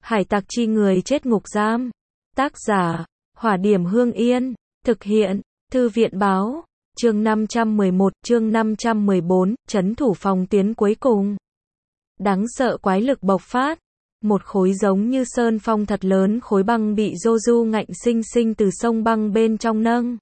Hải tặc chi người chết ngục giam. Tác giả, Hỏa Điểm Hương Yên. Thực hiện, Thư viện Báo. Chương 511, chương 514, trấn thủ phòng tuyến cuối cùng. Đáng sợ quái lực bộc phát. Một khối giống như sơn phong thật lớn khối băng bị Joju ngạnh sinh sinh từ sông băng bên trong nâng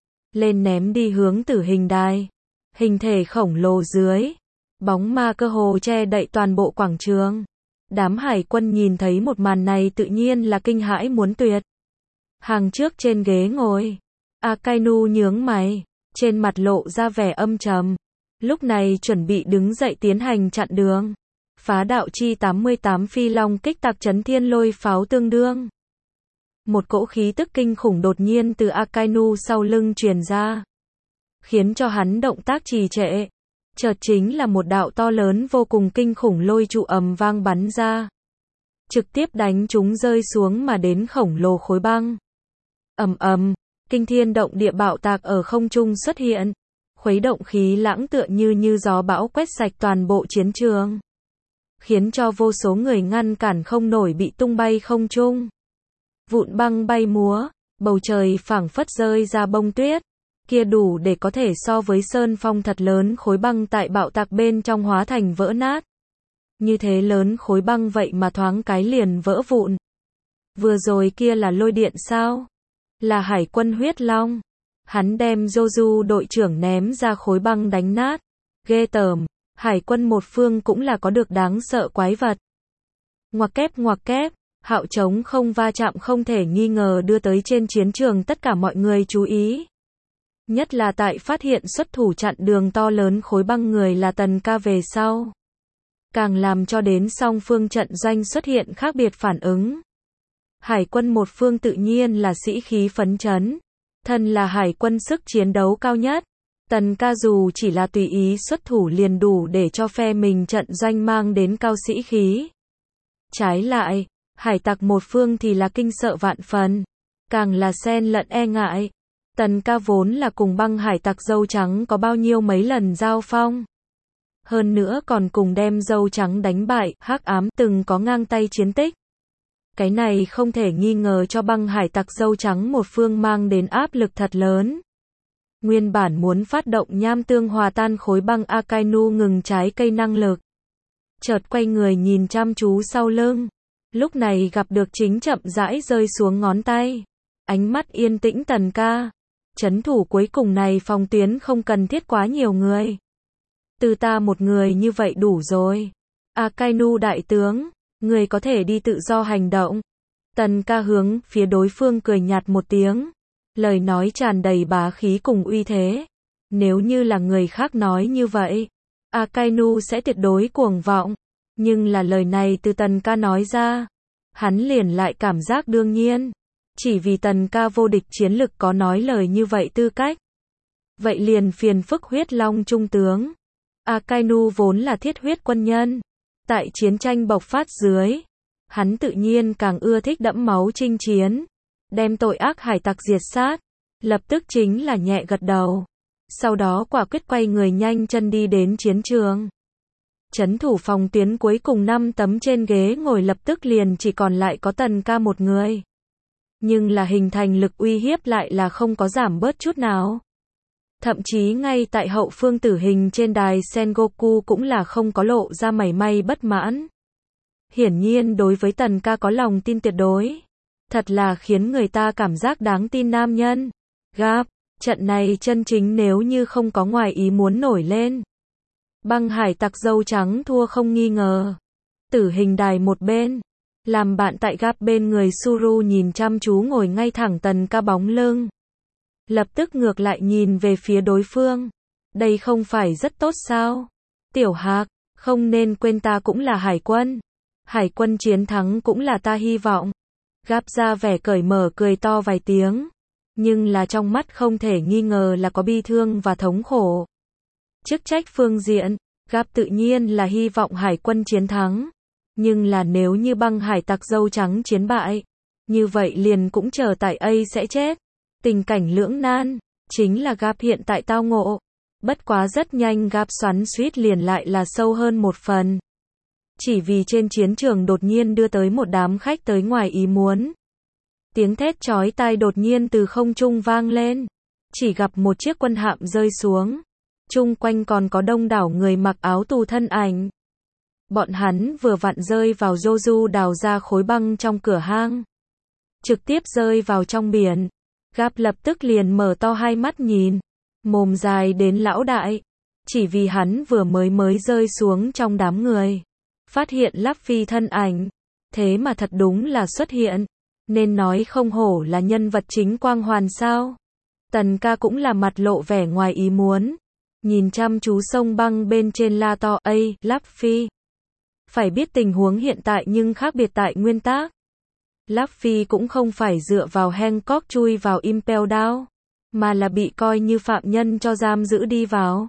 lên ném đi hướng Tử Hình Đài. Hình thể khổng lồ dưới bóng ma cơ hồ che đậy toàn bộ quảng trường. Đám hải quân nhìn thấy một màn này tự nhiên là kinh hãi muốn tuyệt. Hàng trước trên ghế ngồi, Akainu nhướng mày, trên mặt lộ ra vẻ âm trầm. Lúc này chuẩn bị đứng dậy tiến hành chặn đường. Phá đạo chi 88 phi long kích tạc chấn thiên lôi pháo tương đương. Một cỗ khí tức kinh khủng đột nhiên từ Akainu sau lưng truyền ra, khiến cho hắn động tác trì trệ. Chợt chính là một đạo to lớn vô cùng kinh khủng lôi trụ ầm vang bắn ra, trực tiếp đánh chúng rơi xuống mà đến khổng lồ khối băng. Ầm ầm, kinh thiên động địa bạo tạc ở không trung xuất hiện, khuấy động khí lãng tựa như gió bão quét sạch toàn bộ chiến trường, khiến cho vô số người ngăn cản không nổi bị tung bay không trung. Vụn băng bay múa, bầu trời phảng phất rơi ra bông tuyết, kia đủ để có thể so với sơn phong thật lớn khối băng tại bạo tạc bên trong hóa thành vỡ nát. Như thế lớn khối băng vậy mà thoáng cái liền vỡ vụn. Vừa rồi kia là lôi điện sao? Là hải quân huyết long. Hắn đem Joju đội trưởng ném ra khối băng đánh nát. Ghê tởm, hải quân một phương cũng là có được đáng sợ quái vật. Ngoặc kép, hạo trống không va chạm không thể nghi ngờ đưa tới trên chiến trường tất cả mọi người chú ý. Nhất là tại phát hiện xuất thủ chặn đường to lớn khối băng người là Tần Ca về sau. Càng làm cho đến song phương trận doanh xuất hiện khác biệt phản ứng. Hải quân một phương tự nhiên là sĩ khí phấn chấn. Thân là hải quân sức chiến đấu cao nhất. Tần Ca dù chỉ là tùy ý xuất thủ liền đủ để cho phe mình trận doanh mang đến cao sĩ khí. Trái lại, hải tặc một phương thì là kinh sợ vạn phần. Càng là xen lẫn e ngại. Tần Ca vốn là cùng băng hải tặc dâu trắng có bao nhiêu mấy lần giao phong. Hơn nữa còn cùng đem dâu trắng đánh bại, hắc ám từng có ngang tay chiến tích. Cái này không thể nghi ngờ cho băng hải tặc dâu trắng một phương mang đến áp lực thật lớn. Nguyên bản muốn phát động nham tương hòa tan khối băng Akainu ngừng trái cây năng lực. Chợt quay người nhìn chăm chú sau lưng. Lúc này gặp được chính chậm rãi rơi xuống ngón tay. Ánh mắt yên tĩnh Tần Ca. Trấn thủ cuối cùng này phòng tuyến không cần thiết quá nhiều người. Từ ta một người như vậy đủ rồi. Akainu đại tướng, người có thể đi tự do hành động. Tần Ca hướng phía đối phương cười nhạt một tiếng. Lời nói tràn đầy bá khí cùng uy thế. Nếu như là người khác nói như vậy, Akainu sẽ tuyệt đối cuồng vọng. Nhưng là lời này từ Tần Ca nói ra, hắn liền lại cảm giác đương nhiên. Chỉ vì Tần Ca vô địch chiến lực có nói lời như vậy tư cách. Vậy liền phiền phức huyết long trung tướng. Akainu vốn là thiết huyết quân nhân. Tại chiến tranh bộc phát dưới, hắn tự nhiên càng ưa thích đẫm máu chinh chiến. Đem tội ác hải tặc diệt sát. Lập tức chính là nhẹ gật đầu. Sau đó quả quyết quay người nhanh chân đi đến chiến trường. Trấn thủ phòng tuyến cuối cùng 5 tấm trên ghế ngồi lập tức liền chỉ còn lại có Tần Ca một người. Nhưng là hình thành lực uy hiếp lại là không có giảm bớt chút nào. Thậm chí ngay tại hậu phương Tử Hình trên đài Sengoku cũng là không có lộ ra mảy may bất mãn. Hiển nhiên đối với Tần Ca có lòng tin tuyệt đối. Thật là khiến người ta cảm giác đáng tin nam nhân. Gap, trận này chân chính nếu như không có ngoài ý muốn nổi lên. Băng hải tặc dâu trắng thua không nghi ngờ. Tử Hình đài một bên. Làm bạn tại Gap bên người Suru nhìn chăm chú ngồi ngay thẳng Tần Ca bóng lưng. Lập tức ngược lại nhìn về phía đối phương. Đây không phải rất tốt sao? Tiểu Hạc, không nên quên ta cũng là hải quân. Hải quân chiến thắng cũng là ta hy vọng. Gap ra vẻ cởi mở cười to vài tiếng. Nhưng là trong mắt không thể nghi ngờ là có bi thương và thống khổ. Chức trách phương diện, Gap tự nhiên là hy vọng hải quân chiến thắng. Nhưng là nếu như băng hải tặc dâu trắng chiến bại, như vậy liền cũng chờ tại A sẽ chết. Tình cảnh lưỡng nan, chính là Gap hiện tại tao ngộ. Bất quá rất nhanh Gap xoắn suýt liền lại là sâu hơn một phần. Chỉ vì trên chiến trường đột nhiên đưa tới một đám khách tới ngoài ý muốn. Tiếng thét chói tai đột nhiên từ không trung vang lên. Chỉ gặp một chiếc quân hạm rơi xuống. Chung quanh còn có đông đảo người mặc áo tù thân ảnh. Bọn hắn vừa vặn rơi vào Joju đào ra khối băng trong cửa hang. Trực tiếp rơi vào trong biển. Gap lập tức liền mở to hai mắt nhìn. Mồm dài đến lão đại. Chỉ vì hắn vừa mới rơi xuống trong đám người. Phát hiện Luffy thân ảnh. Thế mà thật đúng là xuất hiện. Nên nói không hổ là nhân vật chính quang hoàn sao. Tần ca cũng là mặt lộ vẻ ngoài ý muốn. Nhìn chăm chú sông băng bên trên la to, "Ây, Luffy. Phải biết tình huống hiện tại nhưng khác biệt tại nguyên tác. Luffy cũng không phải dựa vào Hancock chui vào Impel Down, mà là bị coi như phạm nhân cho giam giữ đi vào.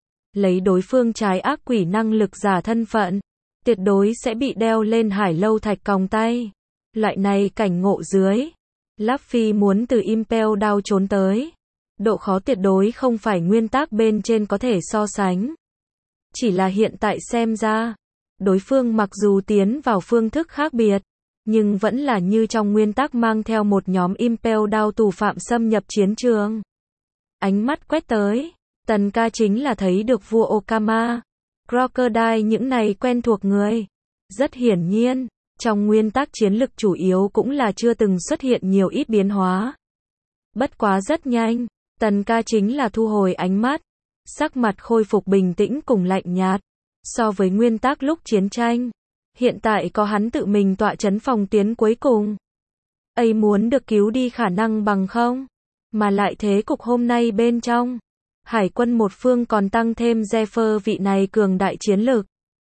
Lấy đối phương trái ác quỷ năng lực giả thân phận, tuyệt đối sẽ bị đeo lên hải lâu thạch còng tay. Loại này cảnh ngộ dưới, Luffy muốn từ Impel Down trốn tới. Độ khó tuyệt đối không phải nguyên tác bên trên có thể so sánh. Chỉ là hiện tại xem ra, đối phương mặc dù tiến vào phương thức khác biệt, nhưng vẫn là như trong nguyên tắc mang theo một nhóm Impel Down tù phạm xâm nhập chiến trường. Ánh mắt quét tới, Tần ca chính là thấy được vua Okama, Crocodile những này quen thuộc người. Rất hiển nhiên, trong nguyên tắc chiến lực chủ yếu cũng là chưa từng xuất hiện nhiều ít biến hóa. Bất quá rất nhanh, Tần ca chính là thu hồi ánh mắt, sắc mặt khôi phục bình tĩnh cùng lạnh nhạt. So với nguyên tắc lúc chiến tranh, hiện tại có hắn tự mình tọa trấn phòng tuyến cuối cùng. Ấy muốn được cứu đi khả năng bằng không? Mà lại thế cục hôm nay bên trong, hải quân một phương còn tăng thêm Zephyr vị này cường đại chiến lực.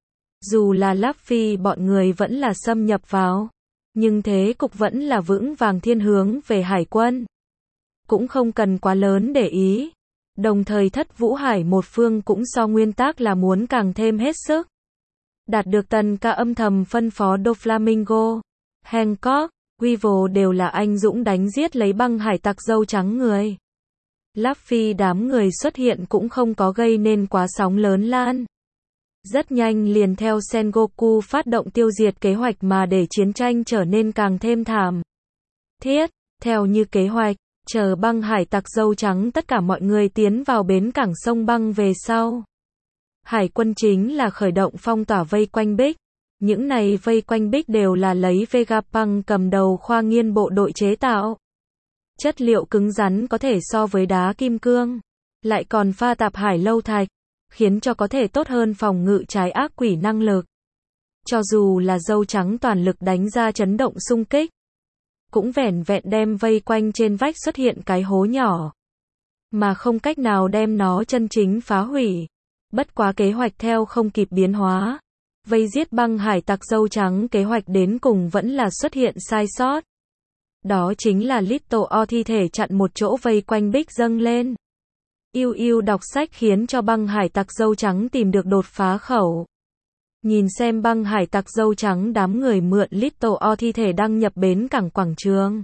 Dù là Luffy bọn người vẫn là xâm nhập vào, nhưng thế cục vẫn là vững vàng thiên hướng về hải quân. Cũng không cần quá lớn để ý. Đồng thời Thất Vũ Hải một phương cũng so nguyên tác là muốn càng thêm hết sức. Đạt được Tần ca âm thầm phân phó Doflamingo, Hancock, Weevil đều là anh dũng đánh giết lấy băng hải tặc dâu trắng người. Luffy đám người xuất hiện cũng không có gây nên quá sóng lớn lan. Rất nhanh liền theo Sengoku phát động tiêu diệt kế hoạch mà để chiến tranh trở nên càng thêm thảm thiết. Theo như kế hoạch, chờ băng hải tặc dâu trắng tất cả mọi người tiến vào bến cảng sông băng về sau. Hải quân chính là khởi động phong tỏa vây quanh Bích. Những này vây quanh Bích đều là lấy Vegapunk cầm đầu khoa nghiên bộ đội chế tạo. Chất liệu cứng rắn có thể so với đá kim cương. Lại còn pha tạp hải lâu thạch, khiến cho có thể tốt hơn phòng ngự trái ác quỷ năng lực. Cho dù là dâu trắng toàn lực đánh ra chấn động xung kích, cũng vẻn vẹn đem vây quanh trên vách xuất hiện cái hố nhỏ, mà không cách nào đem nó chân chính phá hủy. Bất quá kế hoạch theo không kịp biến hóa. Vây giết băng hải tặc dâu trắng kế hoạch đến cùng vẫn là xuất hiện sai sót. Đó chính là Little O thi thể chặn một chỗ vây quanh Bích dâng lên. Yêu yêu đọc sách khiến cho băng hải tặc dâu trắng tìm được đột phá khẩu. Nhìn xem băng hải tặc dâu trắng đám người mượn Little O thi thể đăng nhập bến cảng quảng trường.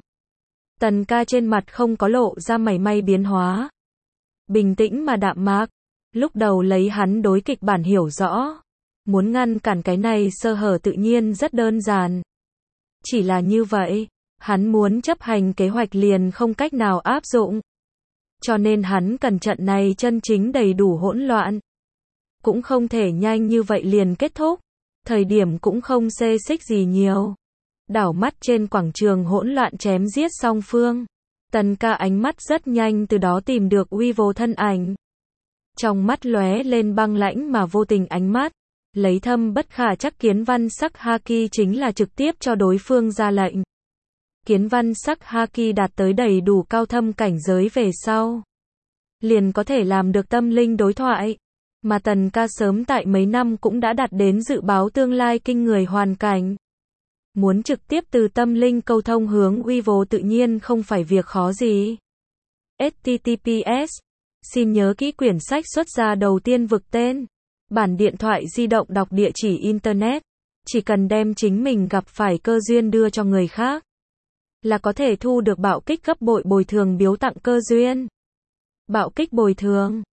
Tần ca trên mặt không có lộ ra mảy may biến hóa. Bình tĩnh mà đạm mạc. Lúc đầu lấy hắn đối kịch bản hiểu rõ. Muốn ngăn cản cái này sơ hở tự nhiên rất đơn giản. Chỉ là như vậy, hắn muốn chấp hành kế hoạch liền không cách nào áp dụng. Cho nên hắn cần trận này chân chính đầy đủ hỗn loạn. Cũng không thể nhanh như vậy liền kết thúc. Thời điểm cũng không xê xích gì nhiều. Đảo mắt trên quảng trường hỗn loạn chém giết song phương. Tần ca ánh mắt rất nhanh từ đó tìm được Weevil thân ảnh. Trong mắt lóe lên băng lãnh mà vô tình ánh mắt. Lấy thâm bất khả chắc kiến văn sắc Haki chính là trực tiếp cho đối phương ra lệnh. Kiến văn sắc Haki đạt tới đầy đủ cao thâm cảnh giới về sau, liền có thể làm được tâm linh đối thoại. Mà Tần ca sớm tại mấy năm cũng đã đạt đến dự báo tương lai kinh người hoàn cảnh. Muốn trực tiếp từ tâm linh câu thông hướng Weevil tự nhiên không phải việc khó gì. HTTPS. Xin nhớ kỹ quyển sách xuất ra đầu tiên vực tên. Bản điện thoại di động đọc địa chỉ Internet. Chỉ cần đem chính mình gặp phải cơ duyên đưa cho người khác, là có thể thu được bạo kích gấp bội bồi thường biếu tặng cơ duyên. Bạo kích bồi thường.